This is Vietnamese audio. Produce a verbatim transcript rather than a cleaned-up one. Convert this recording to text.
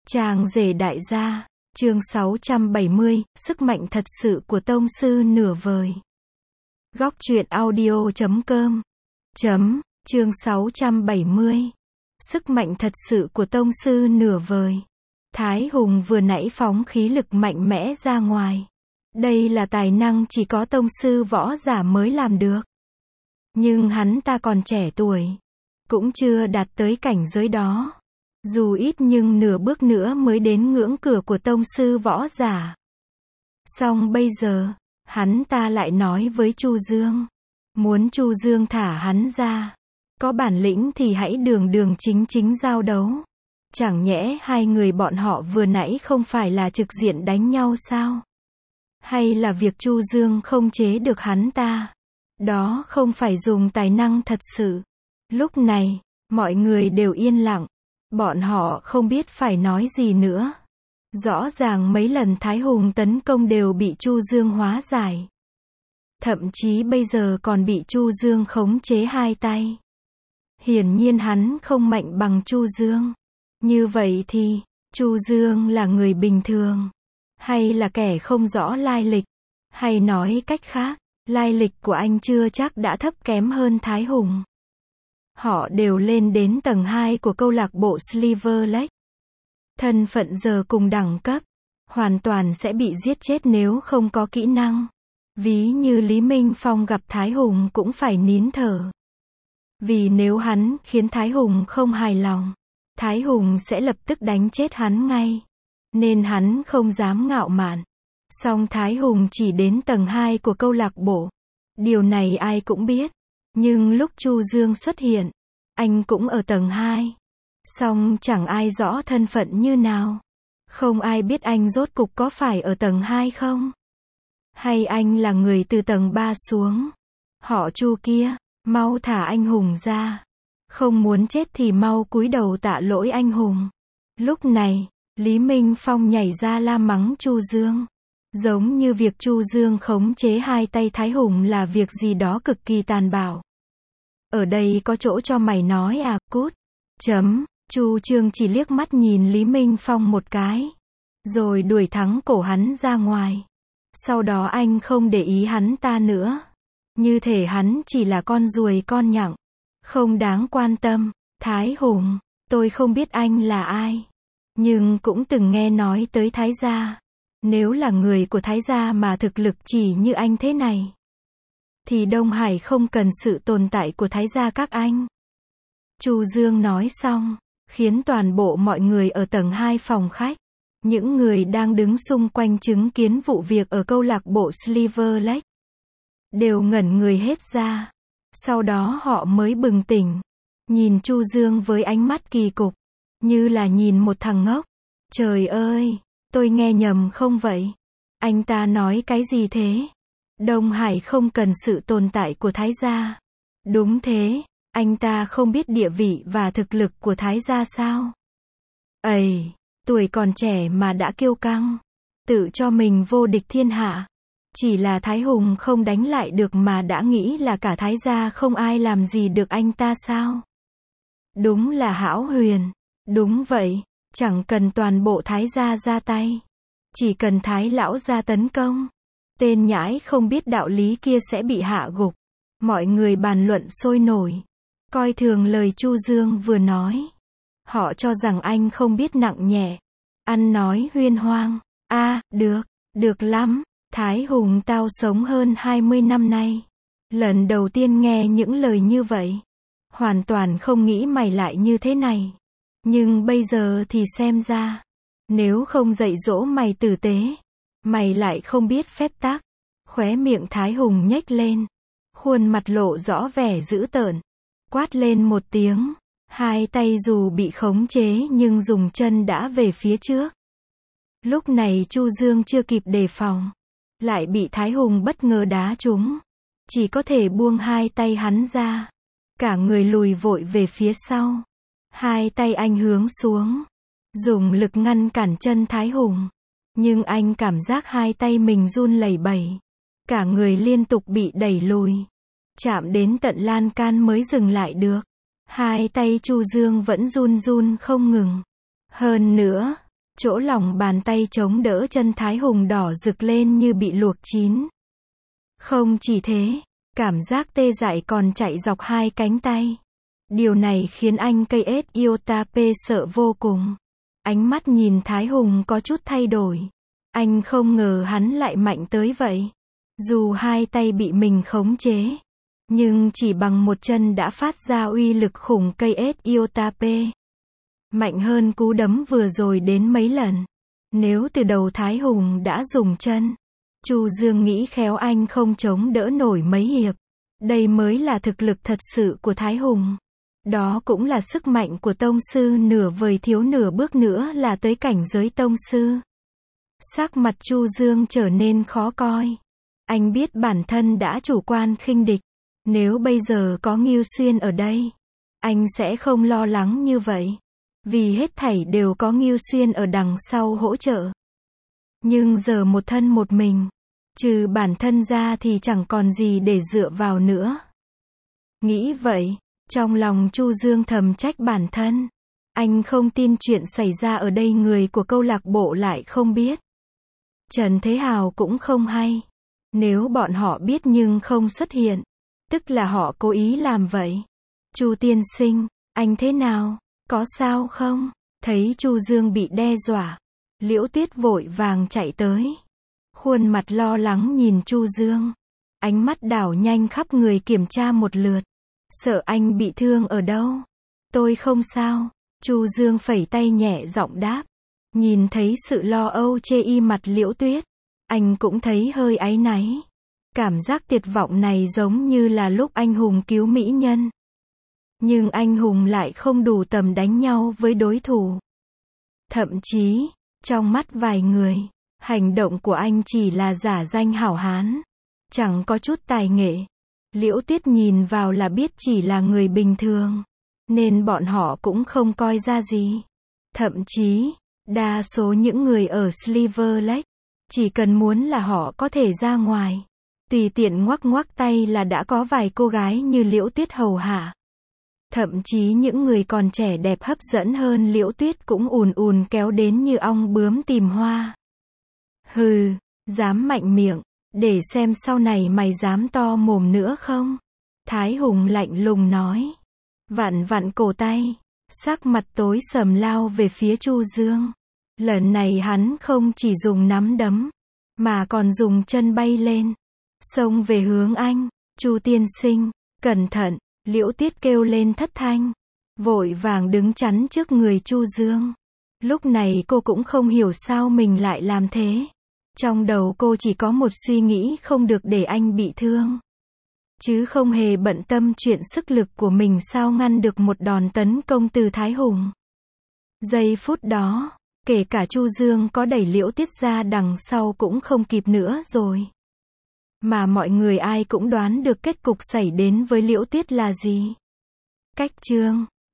Chàng rể đại gia, chương sáu trăm bảy mươi, sức mạnh thật sự của tông sư nửa vời. Góc truyện audio chấm com chấm, chương sáu trăm bảy mươi. Sức mạnh thật sự của tông sư nửa vời. Thái Hùng vừa nãy phóng khí lực mạnh mẽ ra ngoài. Đây là tài năng chỉ có tông sư võ giả mới làm được. Nhưng hắn ta còn trẻ tuổi, cũng chưa đạt tới cảnh giới đó. Dù ít nhưng nửa bước nữa mới đến ngưỡng cửa của tông sư võ giả. Song bây giờ, hắn ta lại nói với Chu Dương. Muốn Chu Dương thả hắn ra. Có bản lĩnh thì hãy đường đường chính chính giao đấu. Chẳng nhẽ hai người bọn họ vừa nãy không phải là trực diện đánh nhau sao? Hay là việc Chu Dương không chế được hắn ta? Đó không phải dùng tài năng thật sự. Lúc này, mọi người đều yên lặng. Bọn họ không biết phải nói gì nữa. Rõ ràng mấy lần Thái Hùng tấn công đều bị Chu Dương hóa giải. Thậm chí bây giờ còn bị Chu Dương khống chế hai tay. Hiển nhiên hắn không mạnh bằng Chu Dương. Như vậy thì, Chu Dương là người bình thường, hay là kẻ không rõ lai lịch? Hay nói cách khác, lai lịch của anh chưa chắc đã thấp kém hơn Thái Hùng. Họ đều lên đến tầng hai của câu lạc bộ Silver Lake. Thân phận giờ cùng đẳng cấp, hoàn toàn sẽ bị giết chết nếu không có kỹ năng. Ví như Lý Minh Phong gặp Thái Hùng cũng phải nín thở. Vì nếu hắn khiến Thái Hùng không hài lòng, Thái Hùng sẽ lập tức đánh chết hắn ngay. Nên hắn không dám ngạo mạn. Song Thái Hùng chỉ đến tầng hai của câu lạc bộ. Điều này ai cũng biết. Nhưng lúc Chu Dương xuất hiện, anh cũng ở tầng hai. Song chẳng ai rõ thân phận như nào. Không ai biết anh rốt cục có phải ở tầng hai không? Hay anh là người từ tầng ba xuống? Họ Chu kia, mau thả anh hùng ra. Không muốn chết thì mau cúi đầu tạ lỗi anh hùng. Lúc này, Lý Minh Phong nhảy ra la mắng Chu Dương. Giống như việc Chu Dương khống chế hai tay Thái Hùng là việc gì đó cực kỳ tàn bạo. Ở đây có chỗ cho mày nói à, cút. Chấm, Chu Trương chỉ liếc mắt nhìn Lý Minh Phong một cái. Rồi đuổi thắng cổ hắn ra ngoài. Sau đó anh không để ý hắn ta nữa. Như thể hắn chỉ là con ruồi con nhặng. Không đáng quan tâm. Thái Hùng, tôi không biết anh là ai. Nhưng cũng từng nghe nói tới Thái gia. Nếu là người của Thái gia mà thực lực chỉ như anh thế này, thì Đông Hải không cần sự tồn tại của Thái gia các anh. Chu Dương nói xong, khiến toàn bộ mọi người ở tầng hai phòng khách, những người đang đứng xung quanh chứng kiến vụ việc ở câu lạc bộ Silver Lake, đều ngẩn người hết ra. Sau đó họ mới bừng tỉnh, nhìn Chu Dương với ánh mắt kỳ cục, như là nhìn một thằng ngốc. Trời ơi, tôi nghe nhầm không vậy? Anh ta nói cái gì thế? Đông Hải không cần sự tồn tại của Thái gia. Đúng thế, anh ta không biết địa vị và thực lực của Thái gia sao? Ây, tuổi còn trẻ mà đã kiêu căng, tự cho mình vô địch thiên hạ. Chỉ là Thái Hùng không đánh lại được mà đã nghĩ là cả Thái gia không ai làm gì được anh ta sao? Đúng là hão huyền. Đúng vậy, chẳng cần toàn bộ Thái gia ra tay. Chỉ cần Thái lão gia tấn công. Tên nhãi không biết đạo lý kia sẽ bị hạ gục. Mọi người bàn luận sôi nổi. Coi thường lời Chu Dương vừa nói. Họ cho rằng anh không biết nặng nhẹ. Ăn nói huyên hoang. A, à, được, được lắm. Thái Hùng tao sống hơn hai mươi năm nay. Lần đầu tiên nghe những lời như vậy. Hoàn toàn không nghĩ mày lại như thế này. Nhưng bây giờ thì xem ra. Nếu không dạy dỗ mày tử tế, mày lại không biết phép tắc. Khóe miệng Thái Hùng nhếch lên. Khuôn mặt lộ rõ vẻ dữ tợn. Quát lên một tiếng. Hai tay dù bị khống chế nhưng dùng chân đã về phía trước. Lúc này Chu Dương chưa kịp đề phòng. Lại bị Thái Hùng bất ngờ đá trúng. Chỉ có thể buông hai tay hắn ra. Cả người lùi vội về phía sau. Hai tay anh hướng xuống. Dùng lực ngăn cản chân Thái Hùng. Nhưng anh cảm giác hai tay mình run lẩy bẩy. Cả người liên tục bị đẩy lùi. Chạm đến tận lan can mới dừng lại được. Hai tay Chu Dương vẫn run run không ngừng. Hơn nữa, chỗ lòng bàn tay chống đỡ chân Thái Hùng đỏ rực lên như bị luộc chín. Không chỉ thế, cảm giác tê dại còn chạy dọc hai cánh tay. Điều này khiến anh K S Iotape sợ vô cùng. Ánh mắt nhìn Thái Hùng có chút thay đổi. Anh không ngờ hắn lại mạnh tới vậy. Dù hai tay bị mình khống chế, nhưng chỉ bằng một chân đã phát ra uy lực khủng. K S Iotape mạnh hơn cú đấm vừa rồi đến mấy lần. Nếu từ đầu Thái Hùng đã dùng chân, Chu Dương nghĩ khéo anh không chống đỡ nổi mấy hiệp. Đây mới là thực lực thật sự của Thái Hùng. Đó cũng là sức mạnh của tông sư nửa vời, thiếu nửa bước nữa là tới cảnh giới tông sư. Sắc mặt Chu Dương trở nên khó coi. Anh biết bản thân đã chủ quan khinh địch. Nếu bây giờ có Ngưu Xuyên ở đây, anh sẽ không lo lắng như vậy. Vì hết thảy đều có Ngưu Xuyên ở đằng sau hỗ trợ. Nhưng giờ một thân một mình, trừ bản thân ra thì chẳng còn gì để dựa vào nữa. Nghĩ vậy, trong lòng Chu Dương thầm trách bản thân. Anh không tin chuyện xảy ra ở đây người của câu lạc bộ lại không biết. Trần Thế Hào cũng không hay. Nếu bọn họ biết nhưng không xuất hiện, tức là họ cố ý làm vậy. Chu tiên sinh, anh thế nào? Có sao không? Thấy Chu Dương bị đe dọa, Liễu Tuyết vội vàng chạy tới. Khuôn mặt lo lắng nhìn Chu Dương. Ánh mắt đảo nhanh khắp người kiểm tra một lượt. Sợ anh bị thương ở đâu? Tôi không sao. Chu Dương phẩy tay nhẹ giọng đáp. Nhìn thấy sự lo âu chê y mặt Liễu Tuyết, anh cũng thấy hơi áy náy. Cảm giác tuyệt vọng này giống như là lúc anh hùng cứu mỹ nhân. Nhưng anh hùng lại không đủ tầm đánh nhau với đối thủ. Thậm chí, trong mắt vài người, hành động của anh chỉ là giả danh hảo hán. Chẳng có chút tài nghệ. Liễu Tuyết nhìn vào là biết chỉ là người bình thường. Nên bọn họ cũng không coi ra gì. Thậm chí, đa số những người ở Silver Lake, chỉ cần muốn là họ có thể ra ngoài, tùy tiện ngoắc ngoắc tay là đã có vài cô gái như Liễu Tuyết hầu hạ. Thậm chí những người còn trẻ đẹp hấp dẫn hơn Liễu Tuyết cũng ùn ùn kéo đến như ong bướm tìm hoa. Hừ, dám mạnh miệng, để xem sau này mày dám to mồm nữa không? Thái Hùng lạnh lùng nói. Vặn vặn cổ tay, sắc mặt tối sầm lao về phía Chu Dương. Lần này hắn không chỉ dùng nắm đấm, mà còn dùng chân bay lên, xông về hướng anh. Chu tiên sinh, cẩn thận, Liễu Tuyết kêu lên thất thanh, vội vàng đứng chắn trước người Chu Dương. Lúc này cô cũng không hiểu sao mình lại làm thế. Trong đầu cô chỉ có một suy nghĩ không được để anh bị thương. Chứ không hề bận tâm chuyện sức lực của mình sao ngăn được một đòn tấn công từ Thái Hùng. Giây phút đó, kể cả Chu Dương có đẩy Liễu Tuyết ra đằng sau cũng không kịp nữa rồi. Mà mọi người ai cũng đoán được kết cục xảy đến với Liễu Tuyết là gì. Cách chương